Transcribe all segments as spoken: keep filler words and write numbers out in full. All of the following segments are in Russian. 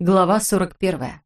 Глава сорок первая.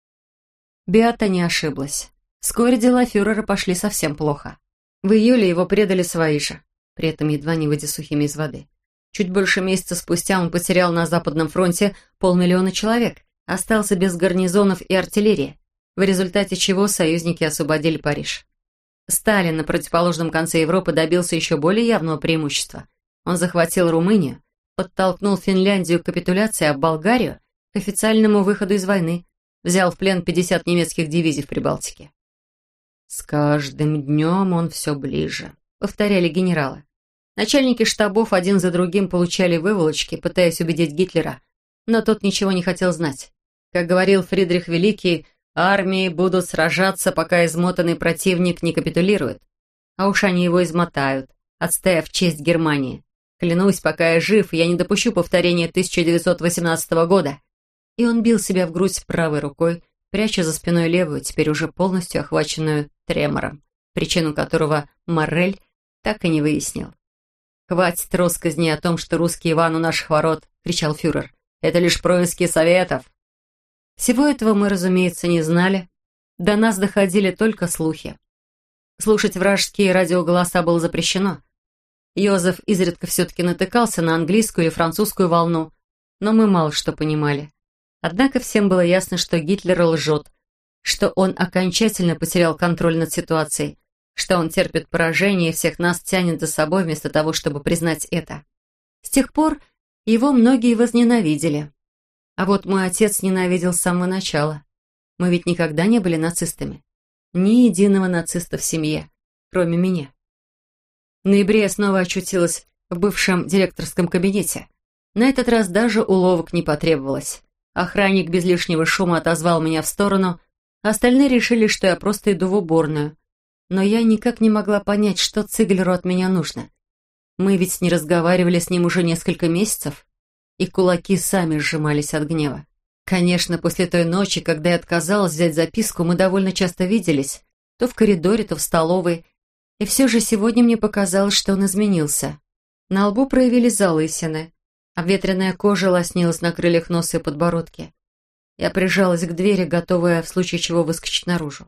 Беата не ошиблась. Вскоре дела фюрера пошли совсем плохо. В июле его предали свои же, при этом едва не выйдя сухими из воды. Чуть больше месяца спустя он потерял на Западном фронте полмиллиона человек, остался без гарнизонов и артиллерии, в результате чего союзники освободили Париж. Сталин на противоположном конце Европы добился еще более явного преимущества. Он захватил Румынию, подтолкнул Финляндию к капитуляции, а Болгарию – к официальному выходу из войны, взял в плен пятьдесят немецких дивизий в Прибалтике. «С каждым днем он все ближе», — повторяли генералы. Начальники штабов один за другим получали выволочки, пытаясь убедить Гитлера, но тот ничего не хотел знать. Как говорил Фридрих Великий, армии будут сражаться, пока измотанный противник не капитулирует. А уж они его измотают, отстояв честь Германии. Клянусь, пока я жив, я не допущу повторения тысяча девятьсот восемнадцатого года. И он бил себя в грудь правой рукой, пряча за спиной левую, теперь уже полностью охваченную тремором, причину которого Моррель так и не выяснил. «Хватит россказни о том, что русский Иван у наших ворот!» — кричал фюрер. «Это лишь происки советов!» Всего этого мы, разумеется, не знали. До нас доходили только слухи. Слушать вражеские радиоголоса было запрещено. Йозеф изредка все-таки натыкался на английскую или французскую волну, но мы мало что понимали. Однако всем было ясно, что Гитлер лжет, что он окончательно потерял контроль над ситуацией, что он терпит поражение и всех нас тянет за собой вместо того, чтобы признать это. С тех пор его многие возненавидели. А вот мой отец ненавидел с самого начала. Мы ведь никогда не были нацистами. Ни единого нациста в семье, кроме меня. В ноябре я снова очутилась в бывшем директорском кабинете. На этот раз даже уловок не потребовалось. Охранник без лишнего шума отозвал меня в сторону, а остальные решили, что я просто иду в уборную. Но я никак не могла понять, что Циглеру от меня нужно. Мы ведь не разговаривали с ним уже несколько месяцев, и кулаки сами сжимались от гнева. Конечно, после той ночи, когда я отказалась взять записку, мы довольно часто виделись, то в коридоре, то в столовой, и все же сегодня мне показалось, что он изменился. На лбу проявились залысины, обветренная кожа лоснилась на крыльях носа и подбородке. Я прижалась к двери, готовая в случае чего выскочить наружу.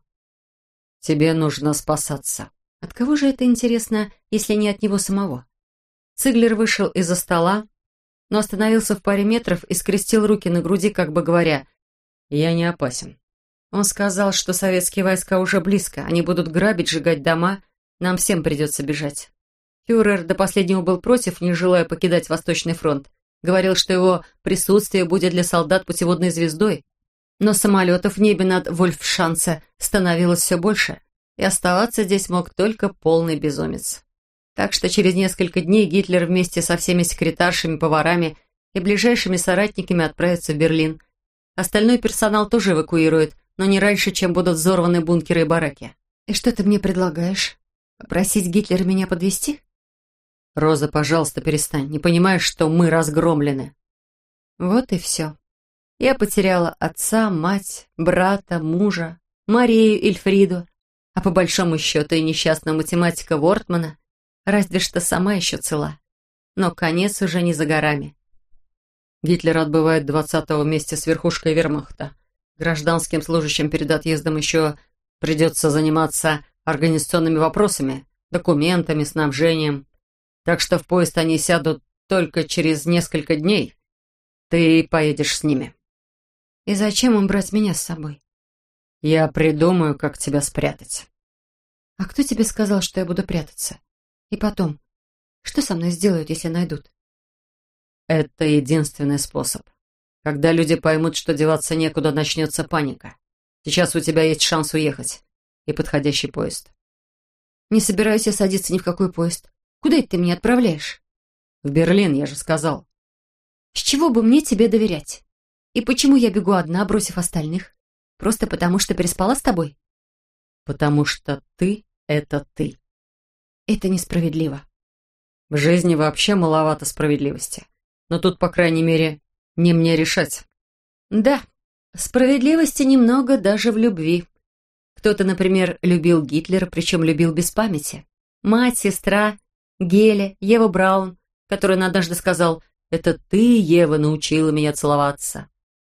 «Тебе нужно спасаться». От кого же это интересно, если не от него самого? Циглер вышел из-за стола, но остановился в паре метров и скрестил руки на груди, как бы говоря, «Я не опасен». Он сказал, что советские войска уже близко, они будут грабить, сжигать дома, нам всем придется бежать. Фюрер до последнего был против, не желая покидать Восточный фронт. Говорил, что его присутствие будет для солдат путеводной звездой. Но самолетов в небе над Вольфшанце становилось все больше, и оставаться здесь мог только полный безумец. Так что через несколько дней Гитлер вместе со всеми секретаршами, поварами и ближайшими соратниками отправится в Берлин. Остальной персонал тоже эвакуирует, но не раньше, чем будут взорваны бункеры и бараки. «И что ты мне предлагаешь? Попросить Гитлера меня подвезти?» «Роза, пожалуйста, перестань. Не понимаешь, что мы разгромлены?» Вот и все. Я потеряла отца, мать, брата, мужа, Марию, Эльфриду, а по большому счету и несчастного математика Вортмана, разве что сама еще цела. Но конец уже не за горами. Гитлер отбывает двадцатого вместе с верхушкой вермахта. Гражданским служащим перед отъездом еще придется заниматься организационными вопросами, документами, снабжением. Так что в поезд они сядут только через несколько дней. Ты поедешь с ними. И зачем им брать меня с собой? Я придумаю, как тебя спрятать. А кто тебе сказал, что я буду прятаться? И потом, что со мной сделают, если найдут? Это единственный способ. Когда люди поймут, что деваться некуда, начнется паника. Сейчас у тебя есть шанс уехать. И подходящий поезд. Не собираюсь я садиться ни в какой поезд. Куда это ты меня отправляешь? В Берлин, я же сказал. С чего бы мне тебе доверять? И почему я бегу одна, бросив остальных? Просто потому, что переспала с тобой? Потому что ты — это ты. Это несправедливо. В жизни вообще маловато справедливости. Но тут, по крайней мере, не мне решать. Да, справедливости немного даже в любви. Кто-то, например, любил Гитлера, причем любил без памяти. Мать, сестра, Геля, Ева Браун, который однажды сказал: «Это ты, Ева, научила меня целоваться».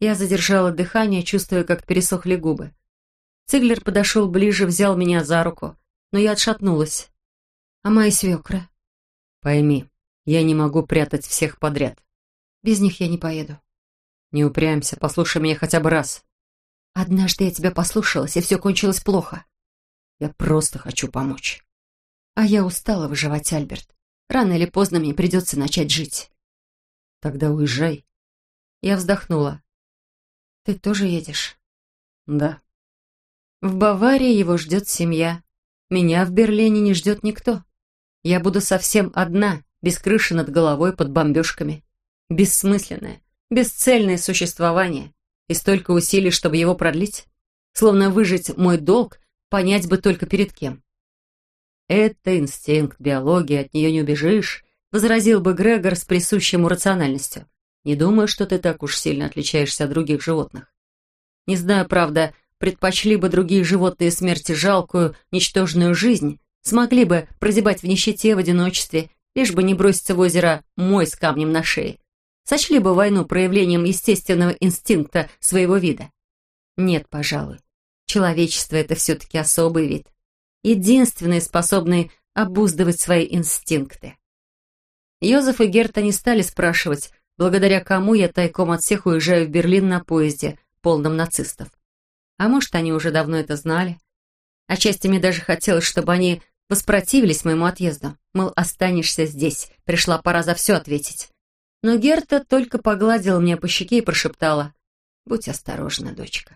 Я задержала дыхание, чувствуя, как пересохли губы. Циглер подошел ближе, взял меня за руку, но я отшатнулась. «А мои свекры?» «Пойми, я не могу прятать всех подряд. Без них я не поеду». «Не упрямься, послушай меня хотя бы раз». «Однажды я тебя послушалась, и все кончилось плохо». «Я просто хочу помочь». «А я устала выживать, Альберт. Рано или поздно мне придется начать жить». «Тогда уезжай». Я вздохнула. «Ты тоже едешь?» «Да». В Баварии его ждет семья. Меня в Берлине не ждет никто. Я буду совсем одна, без крыши над головой, под бомбежками. Бессмысленное, бесцельное существование. И столько усилий, чтобы его продлить. Словно выжить мой долг, понять бы только перед кем. «Это инстинкт, биология, от нее не убежишь», — возразил бы Грегор с присущей ему рациональностью. «Не думаю, что ты так уж сильно отличаешься от других животных. Не знаю, правда, предпочли бы другие животные смерти жалкую, ничтожную жизнь, смогли бы прозябать в нищете, в одиночестве, лишь бы не броситься в озеро мой с камнем на шее. Сочли бы войну проявлением естественного инстинкта своего вида. Нет, пожалуй. Человечество — это все-таки особый вид. Единственный, способный обуздывать свои инстинкты. Йозеф и Герта не стали спрашивать, благодаря кому я тайком от всех уезжаю в Берлин на поезде, полном нацистов. А может, они уже давно это знали. Отчасти мне даже хотелось, чтобы они воспротивились моему отъезду. Мол, останешься здесь, пришла пора за все ответить. Но Герта только погладила меня по щеке и прошептала: «Будь осторожна, дочка».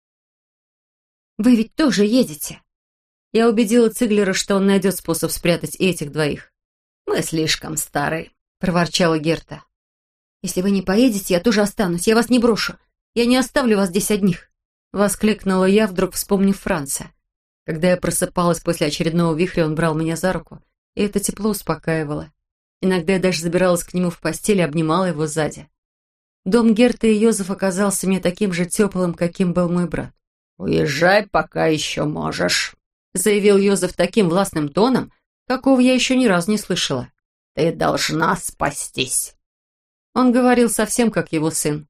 «Вы ведь тоже едете?» Я убедила Циглера, что он найдет способ спрятать и этих двоих. «Мы слишком старые», — проворчала Герта. «Если вы не поедете, я тоже останусь, я вас не брошу. Я не оставлю вас здесь одних», — воскликнула я, вдруг вспомнив Франца. Когда я просыпалась после очередного вихря, он брал меня за руку, и это тепло успокаивало. Иногда я даже забиралась к нему в постель и обнимала его сзади. Дом Герты и Йозеф оказался мне таким же теплым, каким был мой брат. «Уезжай, пока еще можешь», — заявил Йозеф таким властным тоном, какого я еще ни разу не слышала. «Ты должна спастись». Он говорил совсем как его сын.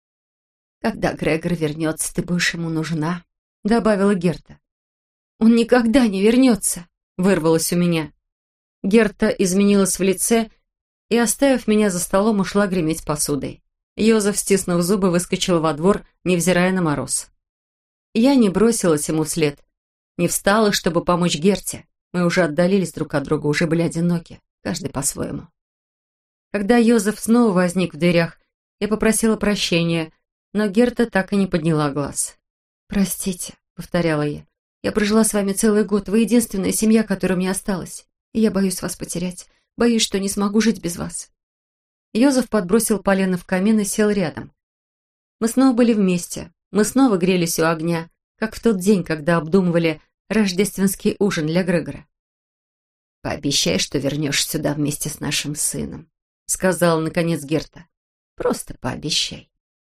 «Когда Грегор вернется, ты будешь ему нужна», — добавила Герта. «Он никогда не вернется», — вырвалось у меня. Герта изменилась в лице и, оставив меня за столом, ушла греметь посудой. Йозеф, стиснув зубы, выскочил во двор, невзирая на мороз. Я не бросилась ему вслед, не встала, чтобы помочь Герте. Мы уже отдалились друг от друга, уже были одиноки, каждый по-своему. Когда Йозеф снова возник в дверях, я попросила прощения, но Герта так и не подняла глаз. «Простите», — повторяла я, — «я прожила с вами целый год, вы единственная семья, которая мне осталась, и я боюсь вас потерять, боюсь, что не смогу жить без вас». Йозеф подбросил полено в камин и сел рядом. Мы снова были вместе, мы снова грелись у огня, как в тот день, когда обдумывали рождественский ужин для Грегора. «Пообещай, что вернешься сюда вместе с нашим сыном», — сказала, наконец, Герта. «Просто пообещай».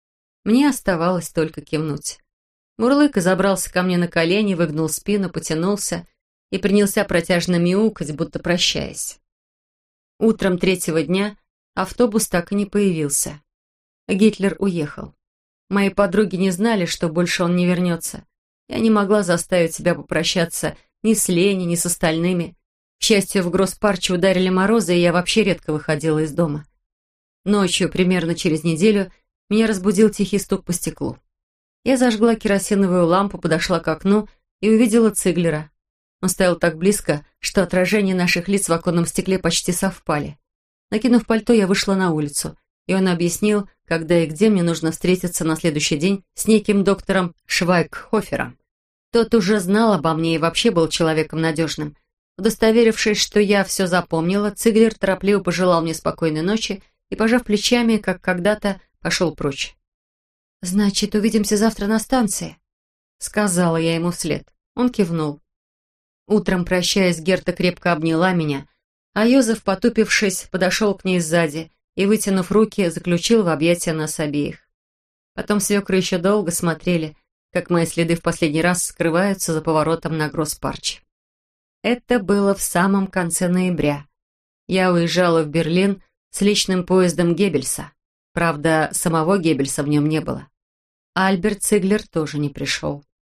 Мне оставалось только кивнуть. Мурлыка забрался ко мне на колени, выгнул спину, потянулся и принялся протяжно мяукать, будто прощаясь. Утром третьего дня автобус так и не появился. Гитлер уехал. Мои подруги не знали, что больше он не вернется. Я не могла заставить себя попрощаться ни с Леней, ни с остальными. К счастью, в Гросс-Парче ударили морозы, и я вообще редко выходила из дома. Ночью, примерно через неделю, меня разбудил тихий стук по стеклу. Я зажгла керосиновую лампу, подошла к окну и увидела Циглера. Он стоял так близко, что отражения наших лиц в оконном стекле почти совпали. Накинув пальто, я вышла на улицу, и он объяснил, когда и где мне нужно встретиться на следующий день с неким доктором Швайгхофером. Тот уже знал обо мне и вообще был человеком надежным. Удостоверившись, что я все запомнила, Циглер торопливо пожелал мне спокойной ночи и, пожав плечами, как когда-то, пошел прочь. «Значит, увидимся завтра на станции», — сказала я ему вслед. Он кивнул. Утром, прощаясь, Герта крепко обняла меня, а Йозеф, потупившись, подошел к ней сзади и, вытянув руки, заключил в объятия нас обеих. Потом свекры еще долго смотрели, как мои следы в последний раз скрываются за поворотом на Гросс-Парч. Это было в самом конце ноября. Я уезжала в Берлин с личным поездом Геббельса. Правда, самого Геббельса в нем не было. Альберт Циглер тоже не пришел.